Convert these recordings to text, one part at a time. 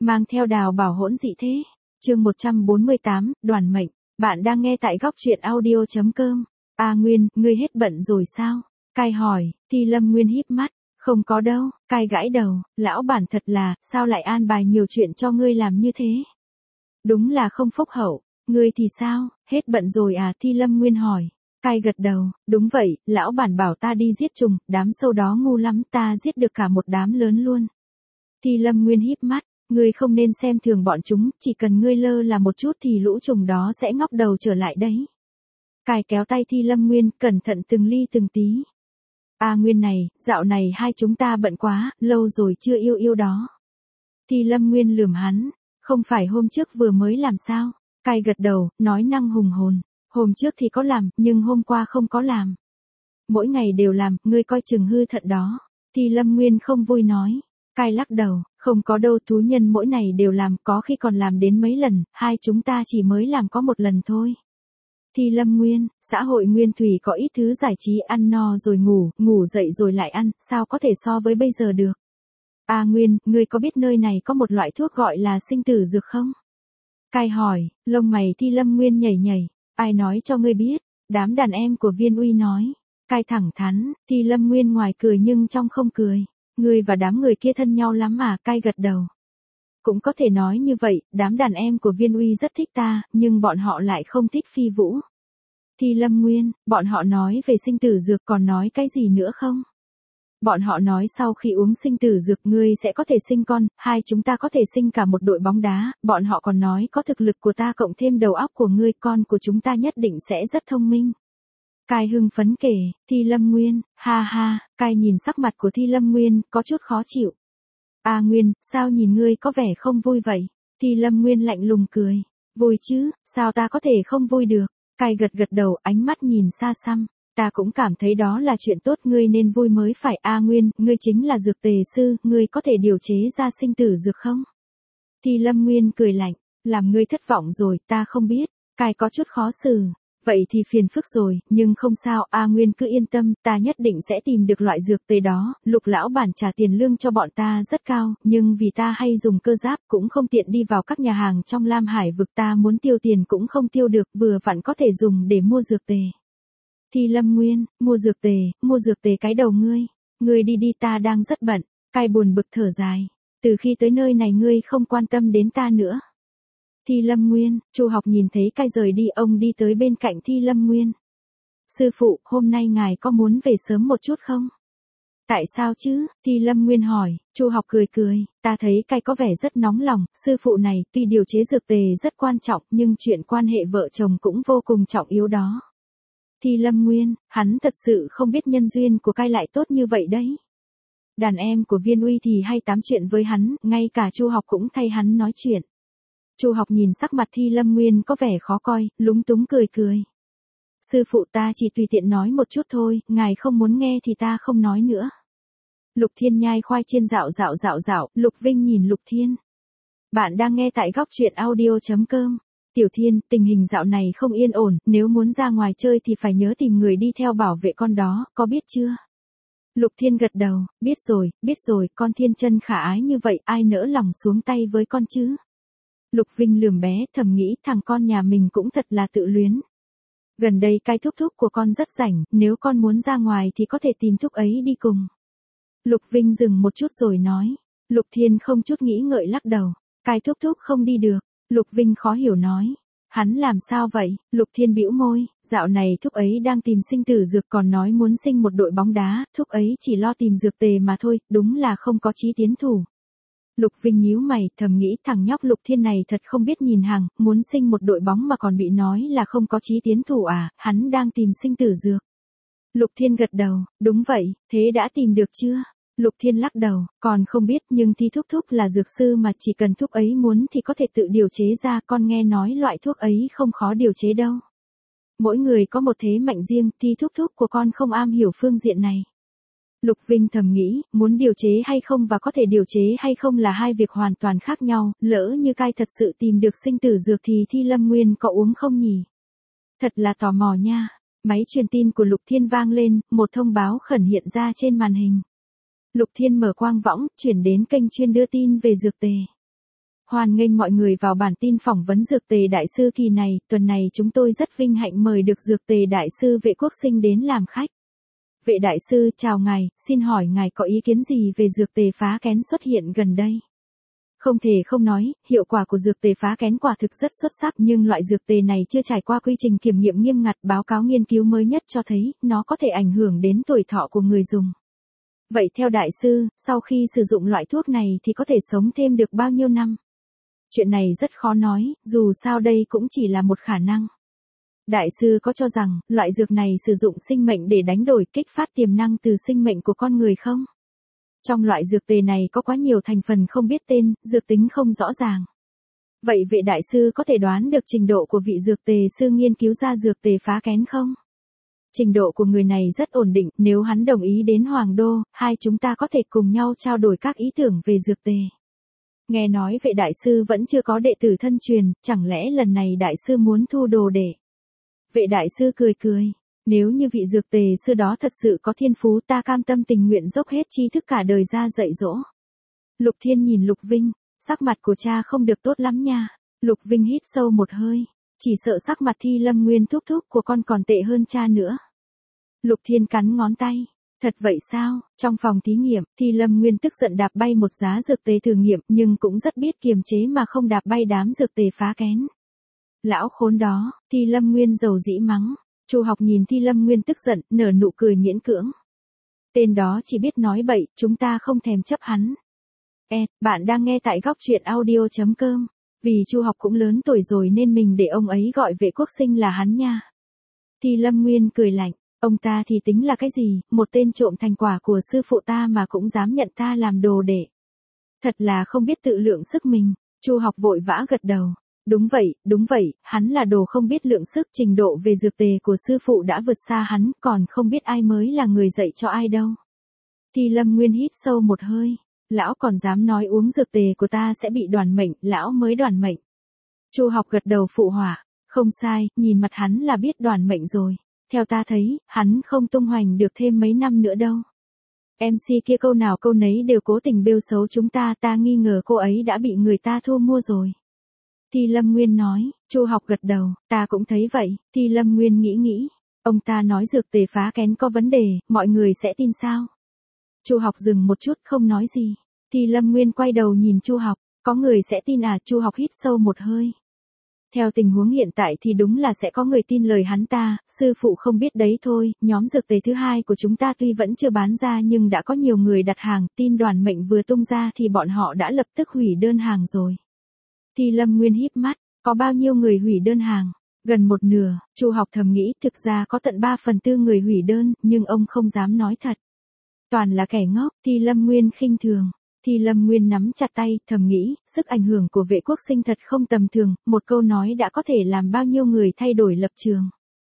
mang theo đào bảo hỗn dị thế. Chương 148, đoàn mệnh. Bạn đang nghe tại góc truyện audio.com. A Nguyên, ngươi hết bận rồi sao? Cai hỏi. Thi Lâm Nguyên híp mắt. Không có đâu. Cai gãi đầu. Lão bản thật là, sao lại an bài nhiều chuyện cho ngươi làm như thế? Đúng là không phúc hậu. Ngươi thì sao, hết bận rồi à? Thi Lâm Nguyên hỏi. Cai gật đầu. Đúng vậy, lão bản bảo ta đi giết trùng, đám sâu đó ngu lắm, ta giết được cả một đám lớn luôn. Thi Lâm Nguyên híp mắt. Ngươi không nên xem thường bọn chúng, chỉ cần ngươi lơ là một chút thì lũ trùng đó sẽ ngóc đầu trở lại đấy. Cai kéo tay Thi Lâm Nguyên, cẩn thận từng ly từng tí. A Nguyên này, dạo này hai chúng ta bận quá, lâu rồi chưa yêu đó. Thi Lâm Nguyên lườm hắn, không phải hôm trước vừa mới làm sao? Cai gật đầu, nói năng hùng hồn, hôm trước thì có làm, nhưng hôm qua không có làm. Mỗi ngày đều làm, ngươi coi chừng hư thận đó. Thi Lâm Nguyên không vui nói. Cai lắc đầu, không có đâu, thú nhân mỗi ngày đều làm, có khi còn làm đến mấy lần, hai chúng ta chỉ mới làm có một lần thôi. Thi Lâm Nguyên, xã hội nguyên thủy có ít thứ giải trí, ăn no rồi ngủ, ngủ dậy rồi lại ăn, sao có thể so với bây giờ được. A Nguyên, ngươi có biết nơi này có một loại thuốc gọi là sinh tử dược không? Cai hỏi, lông mày Thi Lâm Nguyên nhảy nhảy, ai nói cho ngươi biết? Đám đàn em của Viên Uy nói. Cai thẳng thắn, Thi Lâm Nguyên ngoài cười nhưng trong không cười. Ngươi và đám người kia thân nhau lắm à? Cai gật đầu. Cũng có thể nói như vậy, đám đàn em của Viên Uy rất thích ta, nhưng bọn họ lại không thích Phi Vũ. Thi Lâm Nguyên, bọn họ nói về sinh tử dược, còn nói cái gì nữa không? Bọn họ nói sau khi uống sinh tử dược ngươi sẽ có thể sinh con, hai chúng ta có thể sinh cả một đội bóng đá, bọn họ còn nói có thực lực của ta cộng thêm đầu óc của ngươi, con của chúng ta nhất định sẽ rất thông minh. Cai hưng phấn kể. Thi Lâm Nguyên, ha ha. Cai nhìn sắc mặt của Thi Lâm Nguyên, có chút khó chịu. A Nguyên, sao nhìn ngươi có vẻ không vui vậy? Thi Lâm Nguyên lạnh lùng cười. Vui chứ, sao ta có thể không vui được? Cai gật gật đầu, ánh mắt nhìn xa xăm. Ta cũng cảm thấy đó là chuyện tốt, ngươi nên vui mới phải. A Nguyên, ngươi chính là dược tề sư, ngươi có thể điều chế ra sinh tử dược không? Thi Lâm Nguyên cười lạnh, làm ngươi thất vọng rồi, ta không biết. Cai có chút khó xử. Vậy thì phiền phức rồi, nhưng không sao, A Nguyên cứ yên tâm, ta nhất định sẽ tìm được loại dược tề đó. Lục lão bản trả tiền lương cho bọn ta rất cao, nhưng vì ta hay dùng cơ giáp cũng không tiện đi vào các nhà hàng trong Lam Hải vực, ta muốn tiêu tiền cũng không tiêu được, vừa vặn có thể dùng để mua dược tề. Thi Lâm Nguyên, mua dược tề cái đầu ngươi. Ngươi đi đi, ta đang rất bận. Cai buồn bực thở dài. Từ khi tới nơi này ngươi không quan tâm đến ta nữa. Thi Lâm Nguyên, Chu Học nhìn thấy Cai rời đi, ông đi tới bên cạnh Thi Lâm Nguyên. Sư phụ, hôm nay ngài có muốn về sớm một chút không? Tại sao chứ? Thi Lâm Nguyên hỏi. Chu Học cười cười, ta thấy Cai có vẻ rất nóng lòng, sư phụ này, tuy điều chế dược tề rất quan trọng, nhưng chuyện quan hệ vợ chồng cũng vô cùng trọng yếu đó. Thi Lâm Nguyên, hắn thật sự không biết nhân duyên của Cai lại tốt như vậy đấy. Đàn em của Viên Uy thì hay tám chuyện với hắn, ngay cả Chu Học cũng thay hắn nói chuyện. Chu Học nhìn sắc mặt Thi Lâm Nguyên có vẻ khó coi, lúng túng cười cười. Sư phụ, ta chỉ tùy tiện nói một chút thôi, ngài không muốn nghe thì ta không nói nữa. Lục Thiên nhai khoai chiên dạo, Lục Vinh nhìn Lục Thiên. Bạn đang nghe tại góc truyện audio.com. Tiểu Thiên, tình hình dạo này không yên ổn, nếu muốn ra ngoài chơi thì phải nhớ tìm người đi theo bảo vệ con đó, có biết chưa? Lục Thiên gật đầu, biết rồi, con Thiên chân khả ái như vậy, ai nỡ lòng xuống tay với con chứ? Lục Vinh lườm bé, thầm nghĩ thằng con nhà mình cũng thật là tự luyến. Gần đây Cai thúc thúc của con rất rảnh, nếu con muốn ra ngoài thì có thể tìm thúc ấy đi cùng. Lục Vinh dừng một chút rồi nói. Lục Thiên không chút nghĩ ngợi lắc đầu. Cai thúc thúc không đi được. Lục Vinh khó hiểu nói. Hắn làm sao vậy? Lục Thiên bĩu môi, dạo này thúc ấy đang tìm sinh tử dược, còn nói muốn sinh một đội bóng đá, thúc ấy chỉ lo tìm dược tề mà thôi, đúng là không có chí tiến thủ. Lục Vinh nhíu mày, thầm nghĩ thằng nhóc Lục Thiên này thật không biết nhìn hàng, muốn sinh một đội bóng mà còn bị nói là không có chí tiến thủ à, hắn đang tìm sinh tử dược. Lục Thiên gật đầu, đúng vậy, thế đã tìm được chưa? Lục Thiên lắc đầu, còn không biết, nhưng Thi thúc thúc là dược sư mà, chỉ cần thúc ấy muốn thì có thể tự điều chế ra, con nghe nói loại thuốc ấy không khó điều chế đâu. Mỗi người có một thế mạnh riêng, Thi thúc thúc của con không am hiểu phương diện này. Lục Vinh thầm nghĩ, muốn điều chế hay không và có thể điều chế hay không là hai việc hoàn toàn khác nhau, lỡ như Cai thật sự tìm được sinh tử dược thì Thi Lâm Nguyên có uống không nhỉ? Thật là tò mò nha. Máy truyền tin của Lục Thiên vang lên, một thông báo khẩn hiện ra trên màn hình. Lục Thiên mở quang võng, chuyển đến kênh chuyên đưa tin về dược tề. Hoan nghênh mọi người vào bản tin phỏng vấn Dược Tề Đại sư kỳ này, tuần này chúng tôi rất vinh hạnh mời được Dược Tề Đại sư Vệ Quốc Sinh đến làm khách. Vệ Đại sư, chào ngài, xin hỏi ngài có ý kiến gì về dược tề phá kén xuất hiện gần đây? Không thể không nói, hiệu quả của dược tề phá kén quả thực rất xuất sắc, nhưng loại dược tề này chưa trải qua quy trình kiểm nghiệm nghiêm ngặt, báo cáo nghiên cứu mới nhất cho thấy nó có thể ảnh hưởng đến tuổi thọ của người dùng. Vậy theo đại sư, sau khi sử dụng loại thuốc này thì có thể sống thêm được bao nhiêu năm? Chuyện này rất khó nói, dù sao đây cũng chỉ là một khả năng. Đại sư có cho rằng, loại dược này sử dụng sinh mệnh để đánh đổi kích phát tiềm năng từ sinh mệnh của con người không? Trong loại dược tề này có quá nhiều thành phần không biết tên, dược tính không rõ ràng. Vậy Vệ đại sư có thể đoán được trình độ của vị dược tề sư nghiên cứu ra dược tề phá kén không? Trình độ của người này rất ổn định, nếu hắn đồng ý đến Hoàng Đô, hai chúng ta có thể cùng nhau trao đổi các ý tưởng về dược tề. Nghe nói Vệ đại sư vẫn chưa có đệ tử thân truyền, chẳng lẽ lần này đại sư muốn thu đồ đệ? Vệ đại sư cười cười, nếu như vị dược tề sư đó thật sự có thiên phú, ta cam tâm tình nguyện dốc hết tri thức cả đời ra dạy dỗ. Lục Thiên nhìn Lục Vinh, sắc mặt của cha không được tốt lắm nha. Lục Vinh hít sâu một hơi, chỉ sợ sắc mặt Thi Lâm Nguyên thúc thúc của con còn tệ hơn cha nữa. Lục Thiên cắn ngón tay, thật vậy sao? Trong phòng thí nghiệm, Thi Lâm Nguyên tức giận đạp bay một giá dược tề thử nghiệm, nhưng cũng rất biết kiềm chế mà không đạp bay đám dược tề phá kén. Lão khốn đó, Thi Lâm Nguyên dầu dĩ mắng. Chu Học nhìn Thi Lâm Nguyên tức giận, nở nụ cười miễn cưỡng. Tên đó chỉ biết nói bậy, chúng ta không thèm chấp hắn. Bạn đang nghe tại góc truyện audio.com. Vì Chu Học cũng lớn tuổi rồi nên mình để ông ấy gọi Vệ Quốc Sinh là hắn nha. Thi Lâm Nguyên cười lạnh, ông ta thì tính là cái gì, một tên trộm thành quả của sư phụ ta mà cũng dám nhận ta làm đồ đệ. Thật là không biết tự lượng sức mình. Chu Học vội vã gật đầu. Đúng vậy, hắn là đồ không biết lượng sức, trình độ về dược tề của sư phụ đã vượt xa hắn, còn không biết ai mới là người dạy cho ai đâu. Thi Lâm Nguyên hít sâu một hơi, lão còn dám nói uống dược tề của ta sẽ bị đoản mệnh, lão mới đoản mệnh. Chu Học gật đầu phụ họa, không sai, nhìn mặt hắn là biết đoản mệnh rồi, theo ta thấy, hắn không tung hoành được thêm mấy năm nữa đâu. MC kia câu nào câu nấy đều cố tình bêu xấu chúng ta, ta nghi ngờ cô ấy đã bị người ta thu mua rồi. Thi Lâm Nguyên nói, Chu Học gật đầu, ta cũng thấy vậy. Thi Lâm Nguyên nghĩ, ông ta nói dược tề phá kén có vấn đề, mọi người sẽ tin sao? Chu Học dừng một chút không nói gì. Thi Lâm Nguyên quay đầu nhìn Chu Học, có người sẽ tin à? Chu Học hít sâu một hơi. Theo tình huống hiện tại thì đúng là sẽ có người tin lời hắn ta, sư phụ không biết đấy thôi, nhóm dược tề thứ hai của chúng ta tuy vẫn chưa bán ra nhưng đã có nhiều người đặt hàng, tin đoản mệnh vừa tung ra thì bọn họ đã lập tức hủy đơn hàng rồi. Thi Lâm Nguyên híp mắt, có bao nhiêu người hủy đơn hàng? Gần một nửa. Chu Học thầm nghĩ, thực ra có tận 3/4 người hủy đơn, nhưng ông không dám nói thật. Toàn là kẻ ngốc. Thi Lâm Nguyên khinh thường. Thi Lâm Nguyên nắm chặt tay, thầm nghĩ, sức ảnh hưởng của Vệ Quốc Sinh thật không tầm thường, một câu nói đã có thể làm bao nhiêu người thay đổi lập trường.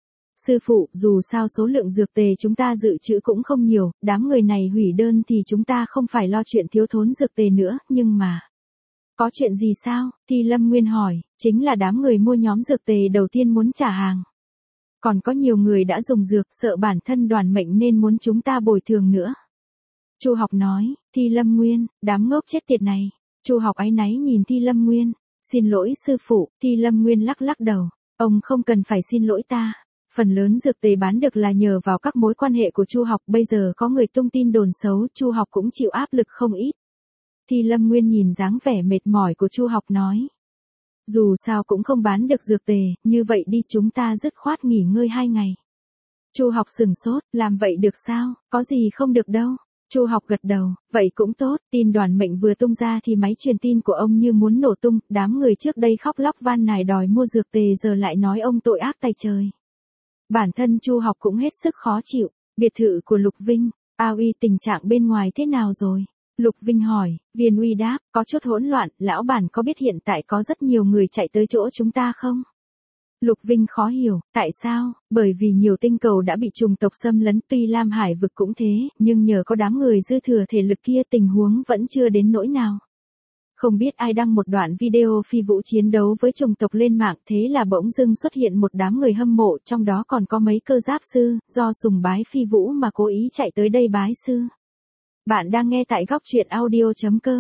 Sư phụ, dù sao số lượng dược tề chúng ta dự trữ cũng không nhiều, đám người này hủy đơn thì chúng ta không phải lo chuyện thiếu thốn dược tề nữa, nhưng mà... Có chuyện gì sao? Thi Lâm Nguyên hỏi, chính là đám người mua nhóm dược tề đầu tiên muốn trả hàng. Còn có nhiều người đã dùng dược, sợ bản thân đoản mệnh nên muốn chúng ta bồi thường nữa. Chu Học nói, Thi Lâm Nguyên, đám ngốc chết tiệt này. Chu Học áy náy nhìn Thi Lâm Nguyên, xin lỗi sư phụ. Thi Lâm Nguyên lắc lắc đầu, ông không cần phải xin lỗi ta. Phần lớn dược tề bán được là nhờ vào các mối quan hệ của Chu Học, bây giờ có người tung tin đồn xấu, Chu Học cũng chịu áp lực không ít. Thi Lâm Nguyên nhìn dáng vẻ mệt mỏi của Chu Học nói. Dù sao cũng không bán được dược tề, như vậy đi chúng ta dứt khoát nghỉ ngơi 2 ngày. Chu Học sừng sốt, làm vậy được sao, có gì không được đâu. Chu Học gật đầu, vậy cũng tốt, tin đoản mệnh vừa tung ra thì máy truyền tin của ông như muốn nổ tung, đám người trước đây khóc lóc van nài đòi mua dược tề giờ lại nói ông tội ác tày trời. Bản thân Chu Học cũng hết sức khó chịu, biệt thự của Lục Vinh, Uy tình trạng bên ngoài thế nào rồi? Lục Vinh hỏi, Viên Uy đáp, có chút hỗn loạn, lão bản có biết hiện tại có rất nhiều người chạy tới chỗ chúng ta không? Lục Vinh khó hiểu, tại sao? Bởi vì nhiều tinh cầu đã bị chủng tộc xâm lấn, tuy Lam Hải vực cũng thế, nhưng nhờ có đám người dư thừa thể lực kia tình huống vẫn chưa đến nỗi nào. Không biết ai đăng một đoạn video phi vũ chiến đấu với chủng tộc lên mạng, thế là bỗng dưng xuất hiện một đám người hâm mộ, trong đó còn có mấy cơ giáp sư, do sùng bái phi vũ mà cố ý chạy tới đây bái sư. Bạn đang nghe tại góc truyện audio.com.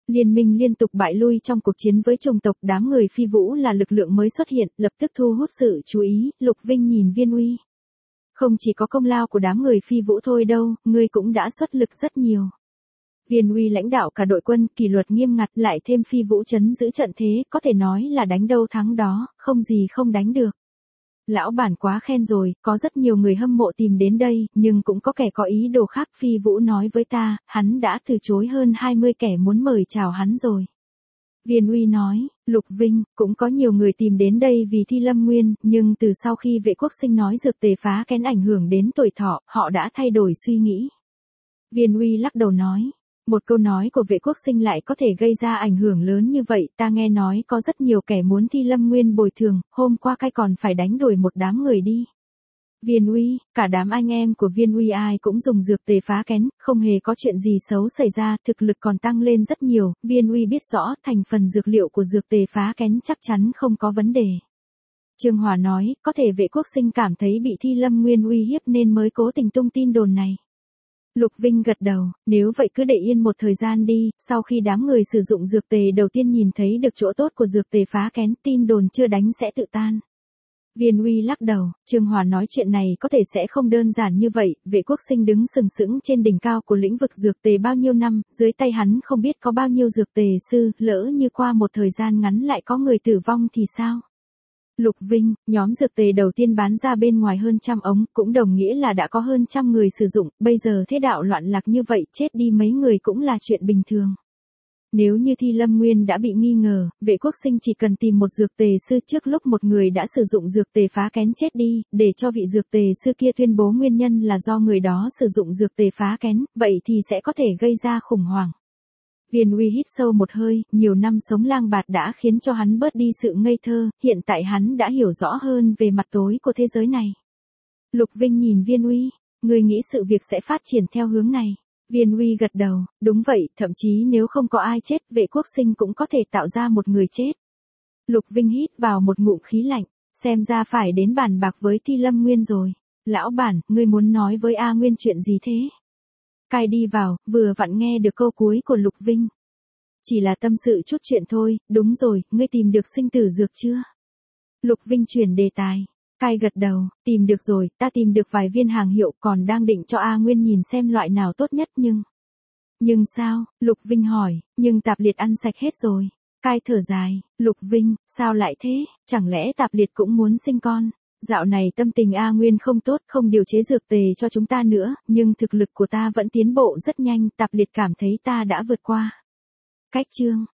Liên minh liên tục bại lui trong cuộc chiến với chủng tộc, đám người Phi Vũ là lực lượng mới xuất hiện, lập tức thu hút sự chú ý. Lục Vinh nhìn Viên Uy. Không chỉ có công lao của đám người Phi Vũ thôi đâu, ngươi cũng đã xuất lực rất nhiều. Viên Uy lãnh đạo cả đội quân, kỷ luật nghiêm ngặt, lại thêm Phi Vũ trấn giữ trận thế, có thể nói là đánh đâu thắng đó, không gì không đánh được. Lão bản quá khen rồi, có rất nhiều người hâm mộ tìm đến đây, nhưng cũng có kẻ có ý đồ khác. Phi Vũ nói với ta, hắn đã từ chối hơn 20 kẻ muốn mời chào hắn rồi. Viên Uy nói, Lục Vinh, cũng có nhiều người tìm đến đây vì Thi Lâm Nguyên, nhưng từ sau khi Vệ Quốc Sinh nói dược tề phá kén ảnh hưởng đến tuổi thọ, họ đã thay đổi suy nghĩ. Viên Uy lắc đầu nói, một câu nói của Vệ Quốc Sinh lại có thể gây ra ảnh hưởng lớn như vậy, ta nghe nói có rất nhiều kẻ muốn Thi Lâm Nguyên bồi thường, hôm qua cai còn phải đánh đuổi một đám người đi. Viên Uy, cả đám anh em của Viên Uy ai cũng dùng dược tề phá kén, không hề có chuyện gì xấu xảy ra, thực lực còn tăng lên rất nhiều. Viên Uy biết rõ thành phần dược liệu của dược tề phá kén chắc chắn không có vấn đề. Trương Hòa nói, có thể Vệ Quốc Sinh cảm thấy bị Thi Lâm Nguyên uy hiếp nên mới cố tình tung tin đồn này. Lục Vinh gật đầu, nếu vậy cứ để yên một thời gian đi, sau khi đám người sử dụng dược tề đầu tiên nhìn thấy được chỗ tốt của dược tề phá kén, tin đồn chưa đánh sẽ tự tan. Viên Uy lắc đầu, Trương Hòa nói chuyện này có thể sẽ không đơn giản như vậy. Vệ Quốc Sinh đứng sừng sững trên đỉnh cao của lĩnh vực dược tề bao nhiêu năm, dưới tay hắn không biết có bao nhiêu dược tề sư, lỡ như qua một thời gian ngắn lại có người tử vong thì sao? Lục Vinh, nhóm dược tề đầu tiên bán ra bên ngoài hơn 100 ống, cũng đồng nghĩa là đã có hơn 100 người sử dụng, bây giờ thế đạo loạn lạc như vậy, chết đi mấy người cũng là chuyện bình thường. Nếu như Thi Lâm Nguyên đã bị nghi ngờ, Vệ Quốc Sinh chỉ cần tìm một dược tề sư trước lúc một người đã sử dụng dược tề phá kén chết đi, để cho vị dược tề sư kia tuyên bố nguyên nhân là do người đó sử dụng dược tề phá kén, vậy thì sẽ có thể gây ra khủng hoảng. Viên Uy hít sâu một hơi, nhiều năm sống lang bạt đã khiến cho hắn bớt đi sự ngây thơ, hiện tại hắn đã hiểu rõ hơn về mặt tối của thế giới này. Lục Vinh nhìn Viên Uy, người nghĩ sự việc sẽ phát triển theo hướng này. Viên Uy gật đầu, đúng vậy, thậm chí nếu không có ai chết, Vệ Quốc Sinh cũng có thể tạo ra một người chết. Lục Vinh hít vào một ngụm khí lạnh, xem ra phải đến bàn bạc với Thi Lâm Nguyên rồi. Lão bản, ngươi muốn nói với A Nguyên chuyện gì thế? Cai đi vào, vừa vặn nghe được câu cuối của Lục Vinh. Chỉ là tâm sự chút chuyện thôi, đúng rồi, ngươi tìm được sinh tử dược chưa? Lục Vinh chuyển đề tài. Cai gật đầu, tìm được rồi, ta tìm được vài viên hàng hiệu, còn đang định cho A Nguyên nhìn xem loại nào tốt nhất nhưng... Nhưng sao? Lục Vinh hỏi, nhưng tạp liệt ăn sạch hết rồi. Cai thở dài, Lục Vinh, sao lại thế, chẳng lẽ tạp liệt cũng muốn sinh con? Dạo này tâm tình A Nguyên không tốt, không điều chế dược tề cho chúng ta nữa, nhưng thực lực của ta vẫn tiến bộ rất nhanh, tạp liệt cảm thấy ta đã vượt qua. Cách chương